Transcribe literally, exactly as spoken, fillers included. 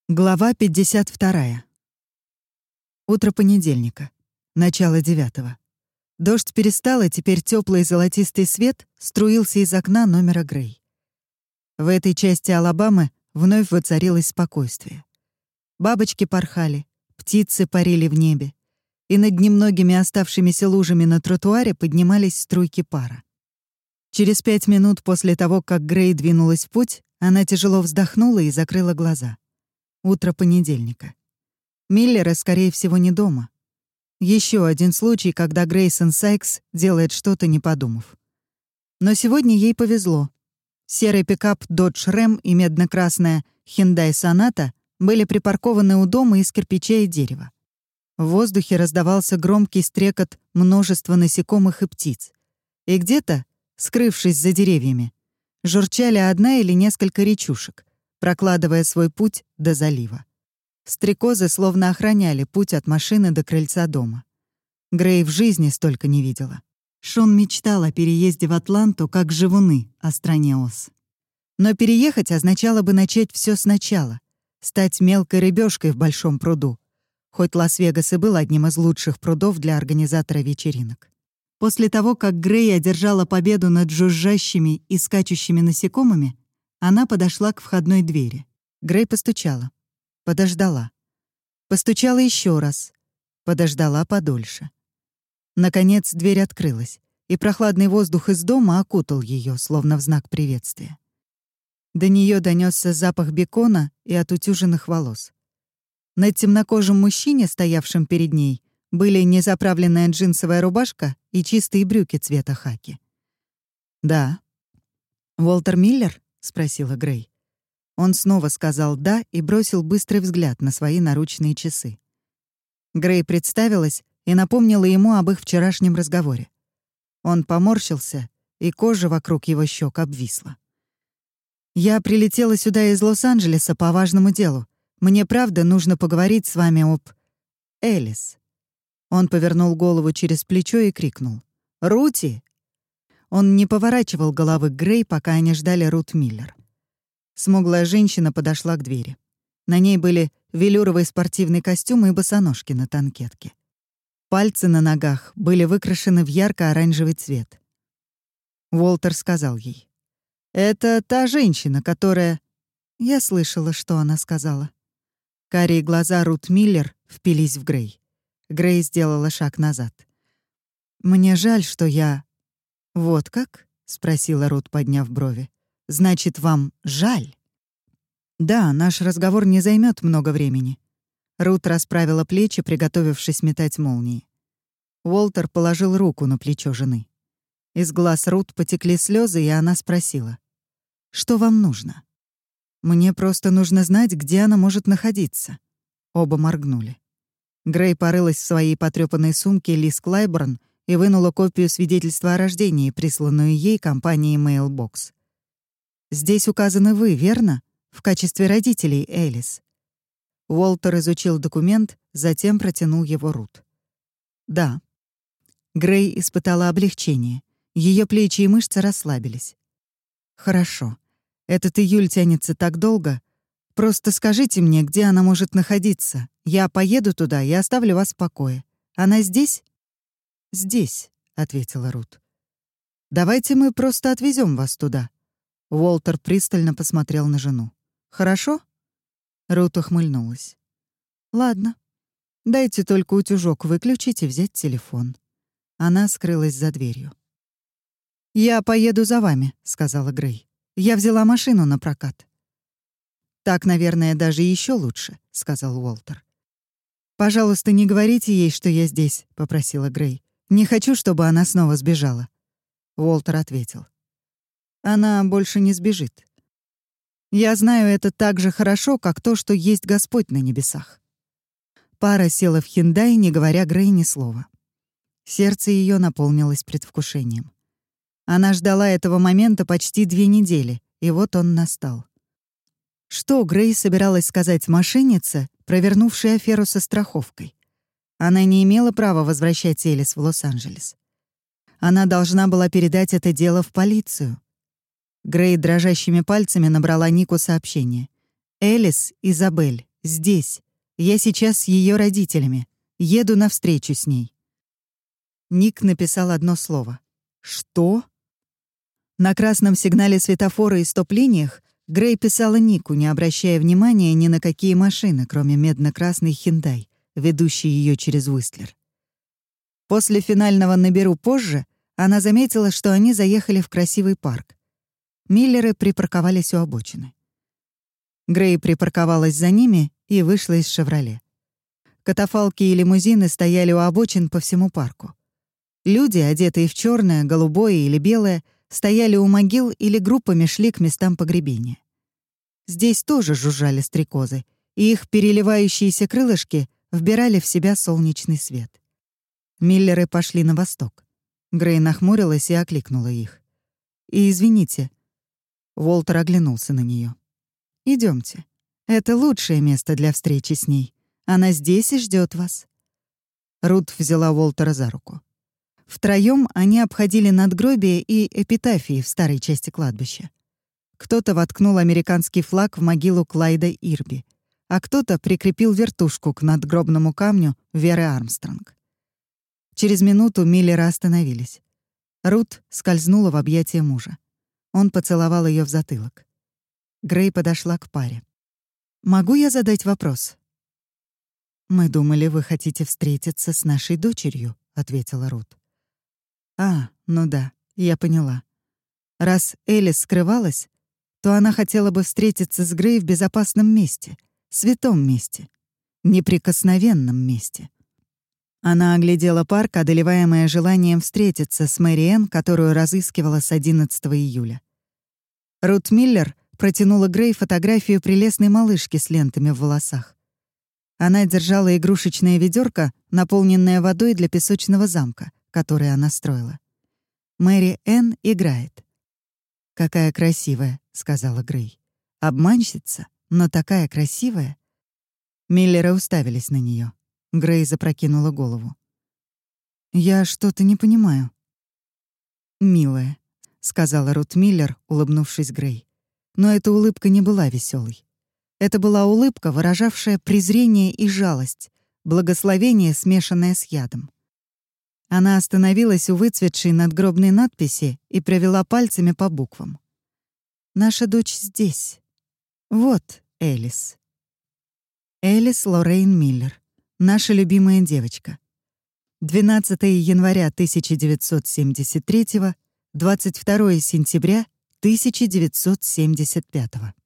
Глава пятьдесят вторая. Утро понедельника. Начало девятого. Дождь перестал, и теперь теплый золотистый свет струился из окна номера Грей. В этой части Алабамы вновь воцарилось спокойствие. Бабочки порхали, птицы парили в небе, и над немногими оставшимися лужами на тротуаре поднимались струйки пара. Через пять минут после того, как Грей двинулась в путь, она тяжело вздохнула и закрыла глаза. Утро понедельника. Миллеры, скорее всего, не дома. Еще один случай, когда Грейсон Сайкс делает что-то, не подумав. Но сегодня ей повезло. Серый пикап Dodge Ram и медно-красная Hyundai Sonata были припаркованы у дома из кирпича и дерева. В воздухе раздавался громкий стрекот множества насекомых и птиц. И где-то, скрывшись за деревьями, журчали одна или несколько речушек, прокладывая свой путь до залива. Стрекозы словно охраняли путь от машины до крыльца дома. Грей в жизни столько не видела. Шон мечтал о переезде в Атланту, как живуны о стране Оз. Но переехать означало бы начать все сначала, стать мелкой рыбешкой в большом пруду, хоть Лас-Вегас и был одним из лучших прудов для организатора вечеринок. После того, как Грей одержала победу над жужжащими и скачущими насекомыми, она подошла к входной двери. Грей постучала. Подождала. Постучала еще раз. Подождала подольше. Наконец дверь открылась, и прохладный воздух из дома окутал ее, словно в знак приветствия. До нее донесся запах бекона и отутюженных волос. На темнокожем мужчине, стоявшем перед ней, были незаправленная джинсовая рубашка и чистые брюки цвета хаки. «Да». «Уолтер Миллер?» — спросила Грей. Он снова сказал «да» и бросил быстрый взгляд на свои наручные часы. Грей представилась и напомнила ему об их вчерашнем разговоре. Он поморщился, и кожа вокруг его щек обвисла. «Я прилетела сюда из Лос-Анджелеса по важному делу. Мне правда нужно поговорить с вами об... Элис». Он повернул голову через плечо и крикнул: «Рути!» Он не поворачивал головы к Грей, пока они ждали Рут Миллер. Смуглая женщина подошла к двери. На ней были велюровый спортивный костюм и босоножки на танкетке. Пальцы на ногах были выкрашены в ярко-оранжевый цвет. Уолтер сказал ей: «Это та женщина, которая...» Я слышала, что она сказала. Карие глаза Рут Миллер впились в Грей. Грей сделала шаг назад. «Мне жаль, что я...» «Вот как?» — спросила Рут, подняв брови. «Значит, вам жаль?» «Да, наш разговор не займет много времени». Рут расправила плечи, приготовившись метать молнии. Уолтер положил руку на плечо жены. Из глаз Рут потекли слезы, и она спросила: «Что вам нужно?» «Мне просто нужно знать, где она может находиться». Оба моргнули. Грей порылась в своей потрёпанной сумке Лиз Клайборн и вынула копию свидетельства о рождении, присланную ей компанией Mailbox. «Здесь указаны вы, верно? В качестве родителей, Элис». Уолтер изучил документ, затем протянул его Рут. «Да». Грей испытала облегчение. Ее плечи и мышцы расслабились. «Хорошо. Этот июль тянется так долго. Просто скажите мне, где она может находиться. Я поеду туда и оставлю вас в покое. Она здесь?» «Здесь», — ответила Рут. «Давайте мы просто отвезем вас туда». Уолтер пристально посмотрел на жену. «Хорошо?» Рут ухмыльнулась. «Ладно. Дайте только утюжок выключить и взять телефон». Она скрылась за дверью. «Я поеду за вами», — сказала Грей. «Я взяла машину на прокат». «Так, наверное, даже еще лучше», — сказал Уолтер. «Пожалуйста, не говорите ей, что я здесь», — попросила Грей. «Не хочу, чтобы она снова сбежала». Уолтер ответил: «Она больше не сбежит. Я знаю это так же хорошо, как то, что есть Господь на небесах». Пара села в Hyundai, не говоря Грей ни слова. Сердце ее наполнилось предвкушением. Она ждала этого момента почти две недели, и вот он настал. Что Грей собиралась сказать мошеннице, провернувшей аферу со страховкой? Она не имела права возвращать Элис в Лос-Анджелес. Она должна была передать это дело в полицию. Грей дрожащими пальцами набрала Нику сообщение. «Элис, Изабель, здесь. Я сейчас с ее родителями. Еду навстречу с ней». Ник написал одно слово. «Что?» На красном сигнале светофора и стоп-линиях Грей писала Нику, не обращая внимания ни на какие машины, кроме медно-красной «Хендай», ведущей ее через Уистлер. После финального «наберу позже» она заметила, что они заехали в красивый парк. Миллеры припарковались у обочины. Грей припарковалась за ними и вышла из «Шевроле». Катафалки и лимузины стояли у обочин по всему парку. Люди, одетые в черное, голубое или белое, стояли у могил или группами шли к местам погребения. Здесь тоже жужжали стрекозы, и их переливающиеся крылышки вбирали в себя солнечный свет. Миллеры пошли на восток. Грей нахмурилась и окликнула их. «И извините». Уолтер оглянулся на нее. Идемте. Это лучшее место для встречи с ней. Она здесь и ждет вас». Рут взяла Уолтера за руку. Втроём они обходили надгробия и эпитафии в старой части кладбища. Кто-то воткнул американский флаг в могилу Клайда Ирби, а кто-то прикрепил вертушку к надгробному камню Веры Армстронг. Через минуту Миллеры остановились. Рут скользнула в объятия мужа. Он поцеловал ее в затылок. Грей подошла к паре. «Могу я задать вопрос?» «Мы думали, вы хотите встретиться с нашей дочерью», — ответила Рут. «А, ну да, я поняла. Раз Элис скрывалась, то она хотела бы встретиться с Грей в безопасном месте, святом месте, неприкосновенном месте». Она оглядела парк, одолеваемая желанием встретиться с Мэри Энн, которую разыскивала с одиннадцатого июля. Рут Миллер протянула Грей фотографию прелестной малышки с лентами в волосах. Она держала игрушечное ведерко, наполненное водой для песочного замка, который она строила. Мэри Энн играет. «Какая красивая», — сказала Грей. «Обманщица, но такая красивая». Миллеры уставились на нее. Грей запрокинула голову. «Я что-то не понимаю». «Милая», — сказала Рут Миллер, улыбнувшись Грей. Но эта улыбка не была веселой. Это была улыбка, выражавшая презрение и жалость, благословение, смешанное с ядом. Она остановилась у выцветшей надгробной надписи и провела пальцами по буквам. «Наша дочь здесь. Вот Элис. Элис Лоррейн Миллер. Наша любимая девочка. двенадцатого января тысяча девятьсот семьдесят третьего, двадцать второго сентября тысяча девятьсот семьдесят пятого».